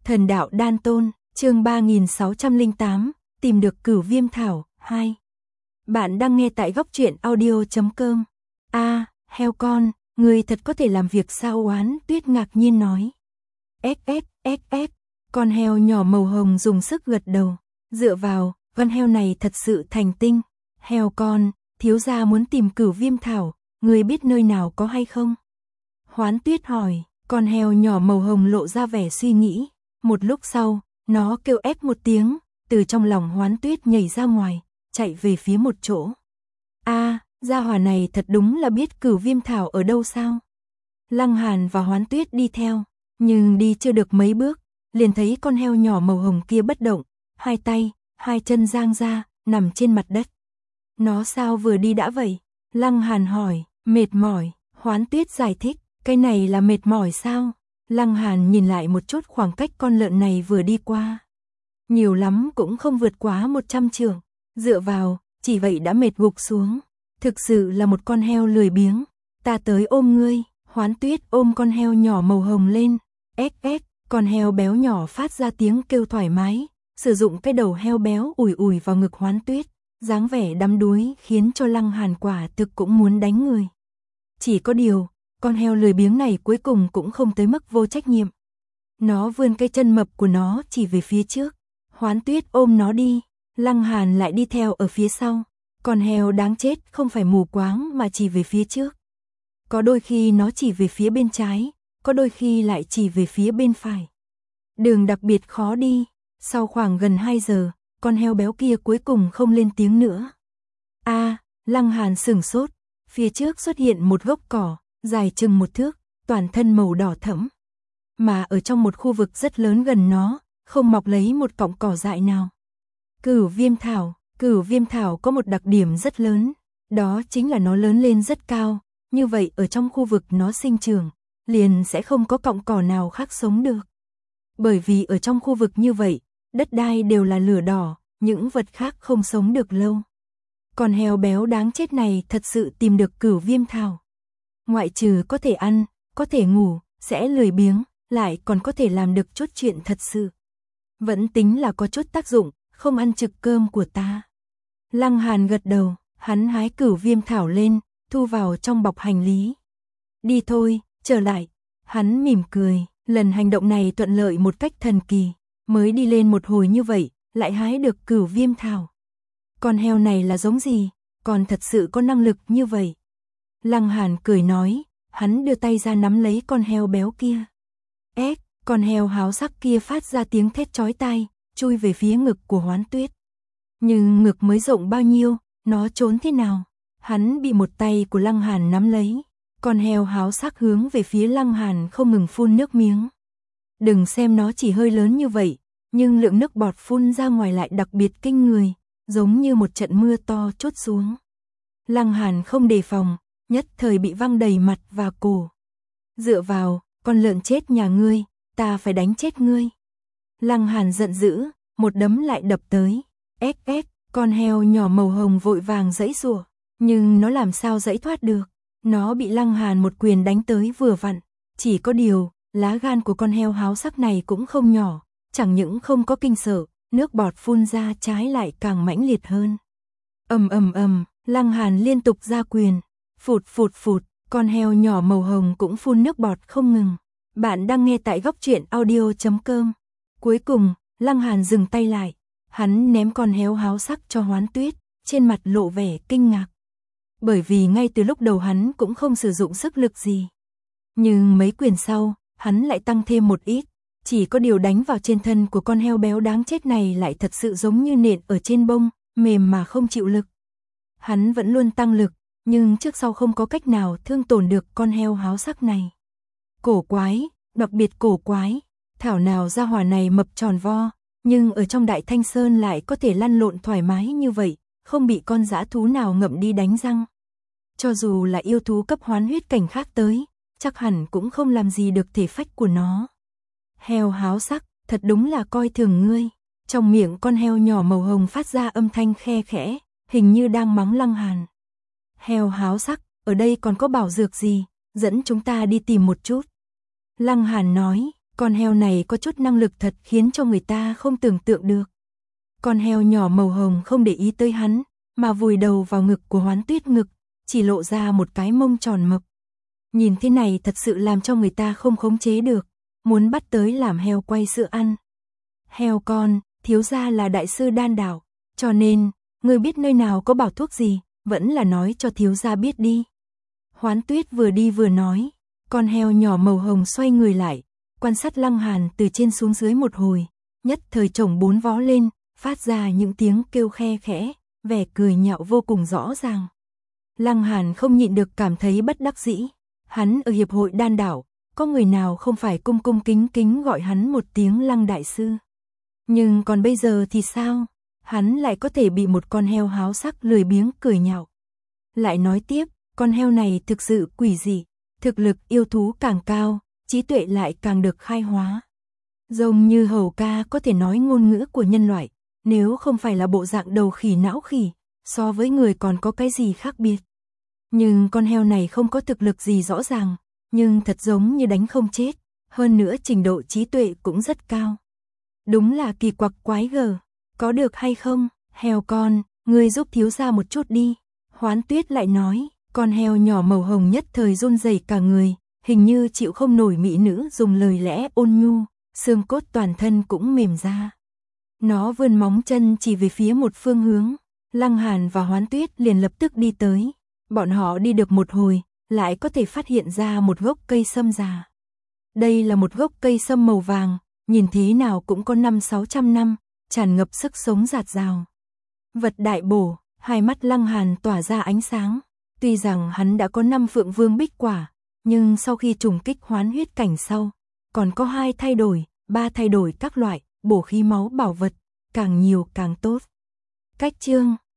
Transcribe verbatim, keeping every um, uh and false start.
Thần đạo đan tôn, chương ba nghìn sáu trăm lẻ tám, tìm được cửu viêm thảo, hai. Bạn đang nghe tại góc truyện audio chấm com. A, heo con, người thật có thể làm việc sao? Oán Tuyết ngạc nhiên nói. Ép ép, ép ép, con heo nhỏ màu hồng dùng sức gật đầu. Dựa vào, con heo này thật sự thành tinh. Heo con, thiếu gia muốn tìm cửu viêm thảo, người biết nơi nào có hay không? Hoán Tuyết hỏi, con heo nhỏ màu hồng lộ ra vẻ suy nghĩ. Một lúc sau, nó kêu ép một tiếng, từ trong lòng Hoán Tuyết nhảy ra ngoài, chạy về phía một chỗ. A, gia hỏa này thật đúng là biết cửu viêm thảo ở đâu sao? Lăng Hàn và Hoán Tuyết đi theo, nhưng đi chưa được mấy bước, liền thấy con heo nhỏ màu hồng kia bất động, hai tay, hai chân dang ra, nằm trên mặt đất. Nó sao vừa đi đã vậy? Lăng Hàn hỏi, mệt mỏi, Hoán Tuyết giải thích, cái này là mệt mỏi sao? Lăng Hàn nhìn lại một chút khoảng cách con lợn này vừa đi qua. Nhiều lắm cũng không vượt quá một trăm trượng, dựa vào, chỉ vậy đã mệt gục xuống. Thực sự là một con heo lười biếng, ta tới ôm ngươi. Hoán Tuyết ôm con heo nhỏ màu hồng lên, ép ép, con heo béo nhỏ phát ra tiếng kêu thoải mái, sử dụng cái đầu heo béo ủi ủi vào ngực Hoán Tuyết, dáng vẻ đắm đuối khiến cho Lăng Hàn quả thực cũng muốn đánh người. Chỉ có điều, con heo lười biếng này cuối cùng cũng không tới mức vô trách nhiệm. Nó vươn cái chân mập của nó chỉ về phía trước, Hoán Tuyết ôm nó đi, Lăng Hàn lại đi theo ở phía sau. Con heo đáng chết không phải mù quáng mà chỉ về phía trước. Có đôi khi nó chỉ về phía bên trái, có đôi khi lại chỉ về phía bên phải. Đường đặc biệt khó đi, sau khoảng gần hai giờ, con heo béo kia cuối cùng không lên tiếng nữa. A, Lăng Hàn sửng sốt, phía trước xuất hiện một gốc cỏ, dài chừng một thước, toàn thân màu đỏ thẫm. Mà ở trong một khu vực rất lớn gần nó, không mọc lấy một cọng cỏ dại nào. Cửu viêm thảo, cửu viêm thảo có một đặc điểm rất lớn, đó chính là nó lớn lên rất cao, như vậy ở trong khu vực nó sinh trưởng, liền sẽ không có cọng cỏ nào khác sống được. Bởi vì ở trong khu vực như vậy, đất đai đều là lửa đỏ, những vật khác không sống được lâu. Con heo béo đáng chết này thật sự tìm được cửu viêm thảo. Ngoại trừ có thể ăn, có thể ngủ, sẽ lười biếng, lại còn có thể làm được chút chuyện thật sự. Vẫn tính là có chút tác dụng, không ăn trực cơm của ta. Lăng Hàn gật đầu, hắn hái cửu viêm thảo lên, thu vào trong bọc hành lý. Đi thôi, trở lại. Hắn mỉm cười, lần hành động này thuận lợi một cách thần kỳ, mới đi lên một hồi như vậy, lại hái được cửu viêm thảo. Con heo này là giống gì, còn thật sự có năng lực như vậy? Lăng Hàn cười nói, hắn đưa tay ra nắm lấy con heo béo kia. Ép, con heo háo sắc kia phát ra tiếng thét chói tai, chui về phía ngực của Hoán Tuyết. Nhưng ngực mới rộng bao nhiêu, nó trốn thế nào? Hắn bị một tay của Lăng Hàn nắm lấy, con heo háo sắc hướng về phía Lăng Hàn không ngừng phun nước miếng. Đừng xem nó chỉ hơi lớn như vậy, nhưng lượng nước bọt phun ra ngoài lại đặc biệt kinh người, giống như một trận mưa to trút xuống. Lăng Hàn không đề phòng, nhất thời bị văng đầy mặt và cổ. Dựa vào, con lợn chết nhà ngươi, ta phải đánh chết ngươi. Lăng Hàn giận dữ, một đấm lại đập tới. Ép ép, con heo nhỏ màu hồng vội vàng giãy giụa, nhưng nó làm sao giãy thoát được. Nó bị Lăng Hàn một quyền đánh tới vừa vặn. Chỉ có điều, lá gan của con heo háo sắc này cũng không nhỏ, chẳng những không có kinh sợ, nước bọt phun ra trái lại càng mãnh liệt hơn. Ầm ầm ầm, Lăng Hàn liên tục ra quyền, phụt phụt phụt, con heo nhỏ màu hồng cũng phun nước bọt không ngừng. Bạn đang nghe tại góc truyện audio chấm com. Cuối cùng, Lăng Hàn dừng tay lại, hắn ném con heo háo sắc cho Hoán Tuyết, trên mặt lộ vẻ kinh ngạc. Bởi vì ngay từ lúc đầu hắn cũng không sử dụng sức lực gì. Nhưng mấy quyền sau, hắn lại tăng thêm một ít, chỉ có điều đánh vào trên thân của con heo béo đáng chết này lại thật sự giống như nện ở trên bông, mềm mà không chịu lực. Hắn vẫn luôn tăng lực, nhưng trước sau không có cách nào thương tổn được con heo háo sắc này. Cổ quái, đặc biệt cổ quái, thảo nào gia hỏa này mập tròn vo, nhưng ở trong Đại Thanh Sơn lại có thể lăn lộn thoải mái như vậy, không bị con dã thú nào ngậm đi đánh răng. Cho dù là yêu thú cấp hoán huyết cảnh khác tới, chắc hẳn cũng không làm gì được thể phách của nó. Heo háo sắc, thật đúng là coi thường ngươi. Trong miệng con heo nhỏ màu hồng phát ra âm thanh khe khẽ, hình như đang mắng Lăng Hàn. Heo háo sắc, ở đây còn có bảo dược gì, dẫn chúng ta đi tìm một chút. Lăng Hàn nói, Con heo này có chút năng lực thật khiến cho người ta không tưởng tượng được. Con heo nhỏ màu hồng không để ý tới hắn, mà vùi đầu vào ngực của Hoán Tuyết ngực, chỉ lộ ra một cái mông tròn mập. Nhìn thế này thật sự làm cho người ta không khống chế được, muốn bắt tới làm heo quay sữa ăn. Heo con, thiếu gia là đại sư đan đạo, cho nên, người biết nơi nào có bảo thuốc gì, vẫn là nói cho thiếu gia biết đi. Hoán Tuyết vừa đi vừa nói, con heo nhỏ màu hồng xoay người lại, quan sát Lăng Hàn từ trên xuống dưới một hồi, nhất thời chổng bốn vó lên, phát ra những tiếng kêu khe khẽ, vẻ cười nhạo vô cùng rõ ràng. Lăng Hàn không nhịn được cảm thấy bất đắc dĩ, hắn ở hiệp hội đan đảo, có người nào không phải cung cung kính kính gọi hắn một tiếng Lăng đại sư. Nhưng còn bây giờ thì sao? Hắn lại có thể bị một con heo háo sắc lười biếng cười nhạo. Lại nói tiếp, con heo này thực sự quỷ dị, thực lực yêu thú càng cao, trí tuệ lại càng được khai hóa. Giống như hầu ca có thể nói ngôn ngữ của nhân loại, nếu không phải là bộ dạng đầu khỉ não khỉ, so với người còn có cái gì khác biệt. Nhưng con heo này không có thực lực gì rõ ràng, nhưng thật giống như đánh không chết, hơn nữa trình độ trí tuệ cũng rất cao. Đúng là kỳ quặc quái gở, có được hay không, heo con, ngươi giúp thiếu gia một chút đi. Hoán Tuyết lại nói, con heo nhỏ màu hồng nhất thời run rẩy cả người, hình như chịu không nổi mỹ nữ dùng lời lẽ ôn nhu, xương cốt toàn thân cũng mềm ra. Nó vươn móng chân chỉ về phía một phương hướng, Lăng Hàn và Hoán Tuyết liền lập tức đi tới. Bọn họ đi được một hồi, lại có thể phát hiện ra một gốc cây sâm già. Đây là một gốc cây sâm màu vàng, nhìn thế nào cũng có năm sáu trăm năm, tràn ngập sức sống rạt rào. Vật đại bổ, hai mắt Lăng Hàn tỏa ra ánh sáng. Tuy rằng hắn đã có năm phượng vương bích quả, nhưng sau khi trùng kích hoán huyết cảnh sau, còn có hai thay đổi, ba thay đổi các loại, bổ khí máu bảo vật, càng nhiều càng tốt. Cách chương